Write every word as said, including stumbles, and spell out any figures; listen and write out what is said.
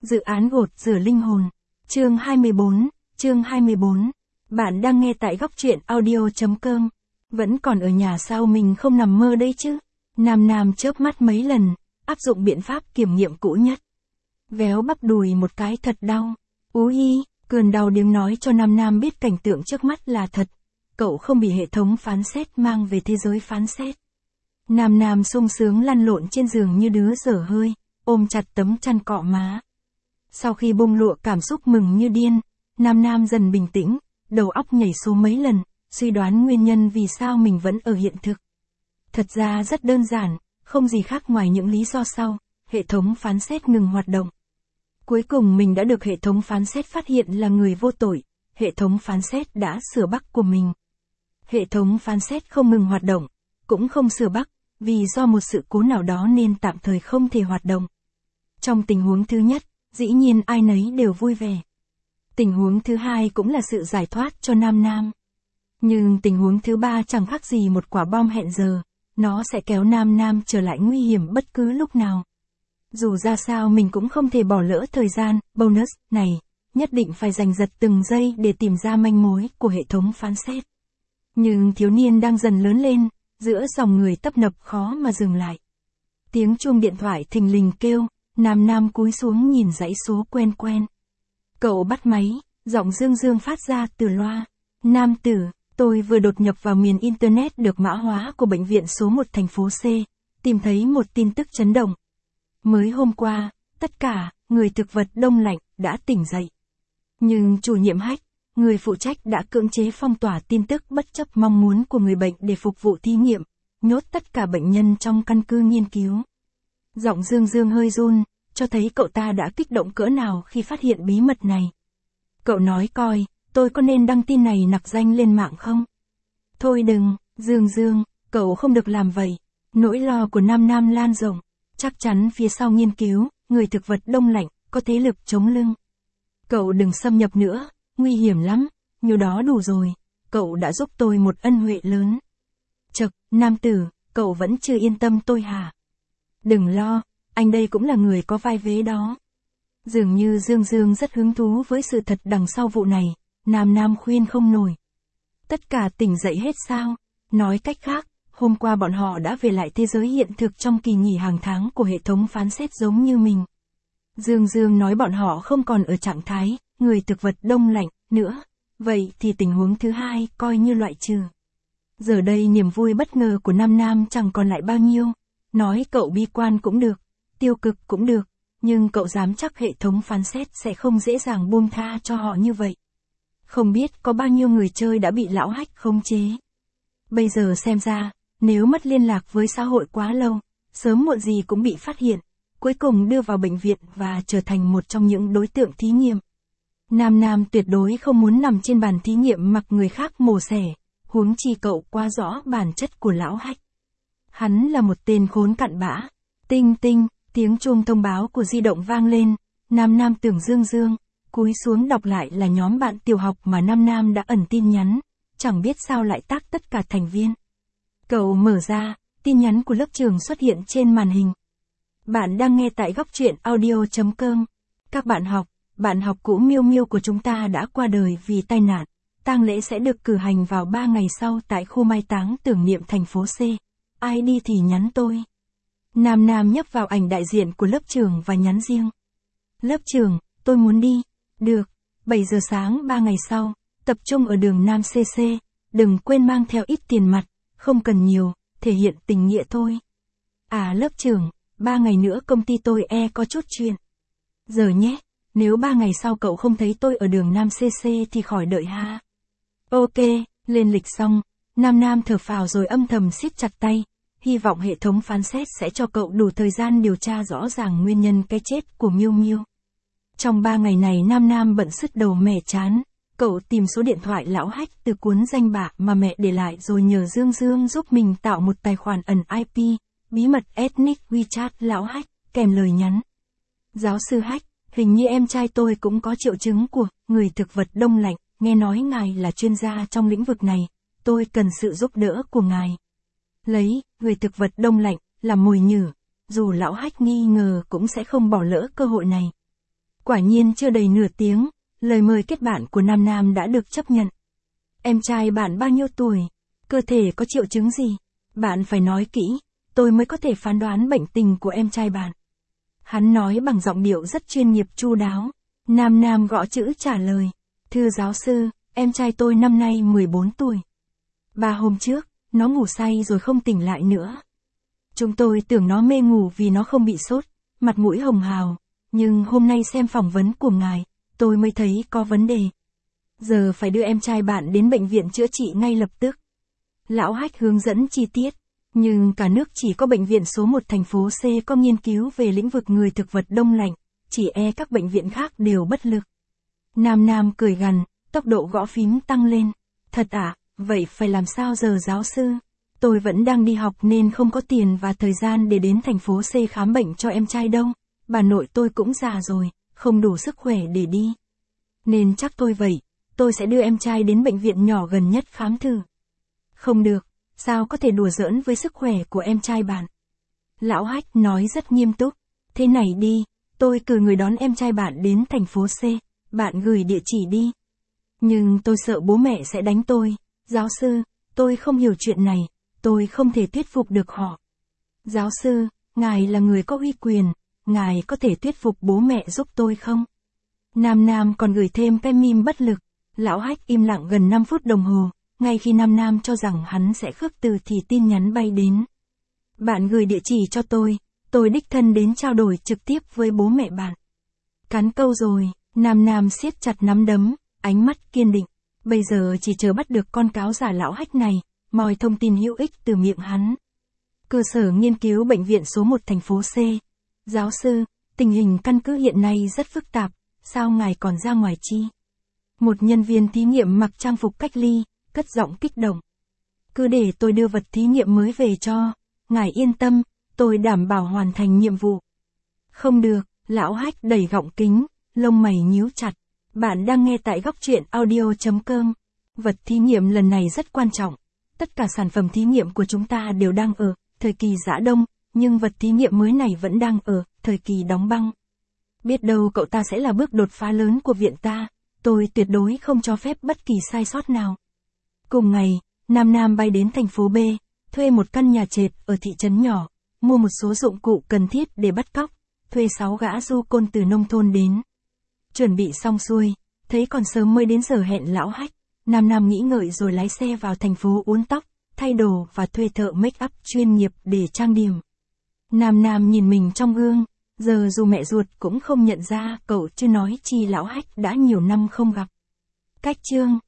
Dự án gột rửa linh hồn. Chương hai mươi bốn, chương hai mươi bốn. Bạn đang nghe tại góc truyện audio.com. Vẫn còn ở nhà sao mình không nằm mơ đây chứ? Nam Nam chớp mắt mấy lần, áp dụng biện pháp kiểm nghiệm cũ nhất. Véo bắp đùi một cái thật đau. Ú hi, cơn đau điếng nói cho Nam Nam biết cảnh tượng trước mắt là thật. Cậu không bị hệ thống phán xét mang về thế giới phán xét. Nam Nam sung sướng lăn lộn trên giường như đứa dở hơi, ôm chặt tấm chăn cọ má. Sau khi bung lụa cảm xúc mừng như điên, Nam Nam dần bình tĩnh, đầu óc nhảy số mấy lần, suy đoán nguyên nhân vì sao mình vẫn ở hiện thực. Thật ra rất đơn giản, không gì khác ngoài những lý do sau, hệ thống phán xét ngừng hoạt động. Cuối cùng mình đã được hệ thống phán xét phát hiện là người vô tội, hệ thống phán xét đã sửa bug của mình. Hệ thống phán xét không ngừng hoạt động, cũng không sửa bug, vì do một sự cố nào đó nên tạm thời không thể hoạt động. Trong tình huống thứ nhất, dĩ nhiên ai nấy đều vui vẻ. Tình huống thứ hai cũng là sự giải thoát cho Nam Nam. Nhưng tình huống thứ ba chẳng khác gì một quả bom hẹn giờ, nó sẽ kéo Nam Nam trở lại nguy hiểm bất cứ lúc nào. Dù ra sao mình cũng không thể bỏ lỡ thời gian, bonus, này, nhất định phải giành giật từng giây để tìm ra manh mối của hệ thống phán xét. Nhưng thiếu niên đang dần lớn lên, giữa dòng người tấp nập khó mà dừng lại. Tiếng chuông điện thoại thình lình kêu, Nam Nam cúi xuống nhìn dãy số quen quen. Cậu bắt máy, giọng dương dương phát ra từ loa. Nam tử, tôi vừa đột nhập vào miền Internet được mã hóa của bệnh viện số một thành phố C, tìm thấy một tin tức chấn động. Mới hôm qua, tất cả, người thực vật đông lạnh, đã tỉnh dậy. Nhưng chủ nhiệm hack, người phụ trách đã cưỡng chế phong tỏa tin tức bất chấp mong muốn của người bệnh để phục vụ thí nghiệm, nhốt tất cả bệnh nhân trong căn cứ nghiên cứu. Giọng dương dương hơi run, cho thấy cậu ta đã kích động cỡ nào khi phát hiện bí mật này. Cậu nói coi, tôi có nên đăng tin này nặc danh lên mạng không? Thôi đừng, Dương Dương, cậu không được làm vậy. Nỗi lo của Nam Nam lan rộng, chắc chắn phía sau nghiên cứu, người thực vật đông lạnh, có thế lực chống lưng. Cậu đừng xâm nhập nữa, nguy hiểm lắm, như đó đủ rồi, cậu đã giúp tôi một ân huệ lớn. Chậc, nam tử, cậu vẫn chưa yên tâm tôi hả? Đừng lo, anh đây cũng là người có vai vế đó. Dường như Dương Dương rất hứng thú với sự thật đằng sau vụ này, Nam Nam khuyên không nổi. Tất cả tỉnh dậy hết sao? Nói cách khác, hôm qua bọn họ đã về lại thế giới hiện thực trong kỳ nghỉ hàng tháng của hệ thống phán xét giống như mình. Dương Dương nói bọn họ không còn ở trạng thái, người thực vật đông lạnh, nữa. Vậy thì tình huống thứ hai coi như loại trừ. Giờ đây niềm vui bất ngờ của Nam Nam chẳng còn lại bao nhiêu. Nói cậu bi quan cũng được, tiêu cực cũng được, nhưng cậu dám chắc hệ thống phán xét sẽ không dễ dàng buông tha cho họ như vậy. Không biết có bao nhiêu người chơi đã bị lão hack khống chế. Bây giờ xem ra, nếu mất liên lạc với xã hội quá lâu, sớm muộn gì cũng bị phát hiện, cuối cùng đưa vào bệnh viện và trở thành một trong những đối tượng thí nghiệm. Nam Nam tuyệt đối không muốn nằm trên bàn thí nghiệm mặc người khác mổ xẻ, huống chi cậu quá rõ bản chất của lão hack. Hắn là một tên khốn cặn bã. Tinh tinh, tiếng chuông thông báo của di động vang lên, Nam Nam tưởng Dương Dương, cúi xuống đọc lại là nhóm bạn tiểu học mà Nam Nam đã ẩn tin nhắn, chẳng biết sao lại tag tất cả thành viên. Cậu mở ra, tin nhắn của lớp trưởng xuất hiện trên màn hình. Bạn đang nghe tại góc truyện audio.com. Các bạn học, bạn học cũ Miêu Miêu của chúng ta đã qua đời vì tai nạn. Tang lễ sẽ được cử hành vào ba ngày sau tại khu mai táng tưởng niệm thành phố C. Ai đi thì nhắn tôi. Nam Nam nhấp vào ảnh đại diện của lớp trưởng và nhắn riêng. Lớp trưởng, tôi muốn đi. Được, bảy giờ sáng ba ngày sau, tập trung ở đường Nam xê xê, đừng quên mang theo ít tiền mặt, không cần nhiều, thể hiện tình nghĩa thôi. À lớp trưởng, ba ngày nữa công ty tôi e có chút chuyện. Giờ nhé, nếu ba ngày sau cậu không thấy tôi ở đường Nam xê xê thì khỏi đợi ha. Ok, lên lịch xong, Nam Nam thở phào rồi âm thầm siết chặt tay. Hy vọng hệ thống phán xét sẽ cho cậu đủ thời gian điều tra rõ ràng nguyên nhân cái chết của Miêu Miêu. Trong ba ngày này Nam Nam bận sứt đầu mẻ chán, cậu tìm số điện thoại lão hack từ cuốn danh bạ mà mẹ để lại rồi nhờ Dương Dương giúp mình tạo một tài khoản ẩn i pê, bí mật ethnic WeChat lão hack, kèm lời nhắn. Giáo sư hack, hình như em trai tôi cũng có triệu chứng của người thực vật đông lạnh, nghe nói ngài là chuyên gia trong lĩnh vực này, tôi cần sự giúp đỡ của ngài. Lấy, người thực vật đông lạnh, làm mồi nhử, dù lão hack nghi ngờ cũng sẽ không bỏ lỡ cơ hội này. Quả nhiên chưa đầy nửa tiếng, lời mời kết bạn của Nam Nam đã được chấp nhận. Em trai bạn bao nhiêu tuổi? Cơ thể có triệu chứng gì? Bạn phải nói kỹ, tôi mới có thể phán đoán bệnh tình của em trai bạn. Hắn nói bằng giọng điệu rất chuyên nghiệp chu đáo. Nam Nam gõ chữ trả lời. Thưa giáo sư, em trai tôi năm nay mười bốn tuổi. Ba hôm trước, nó ngủ say rồi không tỉnh lại nữa. Chúng tôi tưởng nó mê ngủ vì nó không bị sốt, mặt mũi hồng hào. Nhưng hôm nay xem phỏng vấn của ngài, tôi mới thấy có vấn đề. Giờ phải đưa em trai bạn đến bệnh viện chữa trị ngay lập tức. Lão Hách hướng dẫn chi tiết. Nhưng cả nước chỉ có bệnh viện số một thành phố C có nghiên cứu về lĩnh vực người thực vật đông lạnh, chỉ e các bệnh viện khác đều bất lực. Nam Nam cười gằn, tốc độ gõ phím tăng lên. Thật ạ, à, vậy phải làm sao giờ giáo sư? Tôi vẫn đang đi học nên không có tiền và thời gian để đến thành phố C khám bệnh cho em trai đâu. Bà nội tôi cũng già rồi, không đủ sức khỏe để đi. Nên chắc tôi vậy, tôi sẽ đưa em trai đến bệnh viện nhỏ gần nhất khám thử. Không được, sao có thể đùa giỡn với sức khỏe của em trai bạn? Lão Hách nói rất nghiêm túc. Thế này đi, tôi cử người đón em trai bạn đến thành phố C, bạn gửi địa chỉ đi. Nhưng tôi sợ bố mẹ sẽ đánh tôi. Giáo sư, tôi không hiểu chuyện này, tôi không thể thuyết phục được họ. Giáo sư, ngài là người có uy quyền, ngài có thể thuyết phục bố mẹ giúp tôi không? Nam Nam còn gửi thêm cái meme bất lực. Lão Hách im lặng gần năm phút đồng hồ, ngay khi Nam Nam cho rằng hắn sẽ khước từ thì tin nhắn bay đến. Bạn gửi địa chỉ cho tôi, tôi đích thân đến trao đổi trực tiếp với bố mẹ bạn. Cán câu rồi, Nam Nam siết chặt nắm đấm, ánh mắt kiên định. Bây giờ chỉ chờ bắt được con cáo giả Lão Hách này, moi thông tin hữu ích từ miệng hắn. Cơ sở nghiên cứu bệnh viện số một thành phố C. Giáo sư, tình hình căn cứ hiện nay rất phức tạp, sao ngài còn ra ngoài chi? Một nhân viên thí nghiệm mặc trang phục cách ly, cất giọng kích động. Cứ để tôi đưa vật thí nghiệm mới về cho, ngài yên tâm, tôi đảm bảo hoàn thành nhiệm vụ. Không được, Lão Hách đẩy gọng kính, lông mày nhíu chặt. Bạn đang nghe tại góc truyện audio chấm com. Vật thí nghiệm lần này rất quan trọng. Tất cả sản phẩm thí nghiệm của chúng ta đều đang ở thời kỳ giã đông, nhưng vật thí nghiệm mới này vẫn đang ở thời kỳ đóng băng. Biết đâu cậu ta sẽ là bước đột phá lớn của viện ta, tôi tuyệt đối không cho phép bất kỳ sai sót nào. Cùng ngày, Nam Nam bay đến thành phố B, thuê một căn nhà trệt ở thị trấn nhỏ, mua một số dụng cụ cần thiết để bắt cóc, thuê sáu gã du côn từ nông thôn đến. Chuẩn bị xong xuôi, thấy còn sớm mới đến giờ hẹn Lão Hách, Nam Nam nghĩ ngợi rồi lái xe vào thành phố uốn tóc, thay đồ và thuê thợ make up chuyên nghiệp để trang điểm. Nam Nam nhìn mình trong gương, giờ dù mẹ ruột cũng không nhận ra cậu chứ nói chi Lão Hách đã nhiều năm không gặp. Cách chương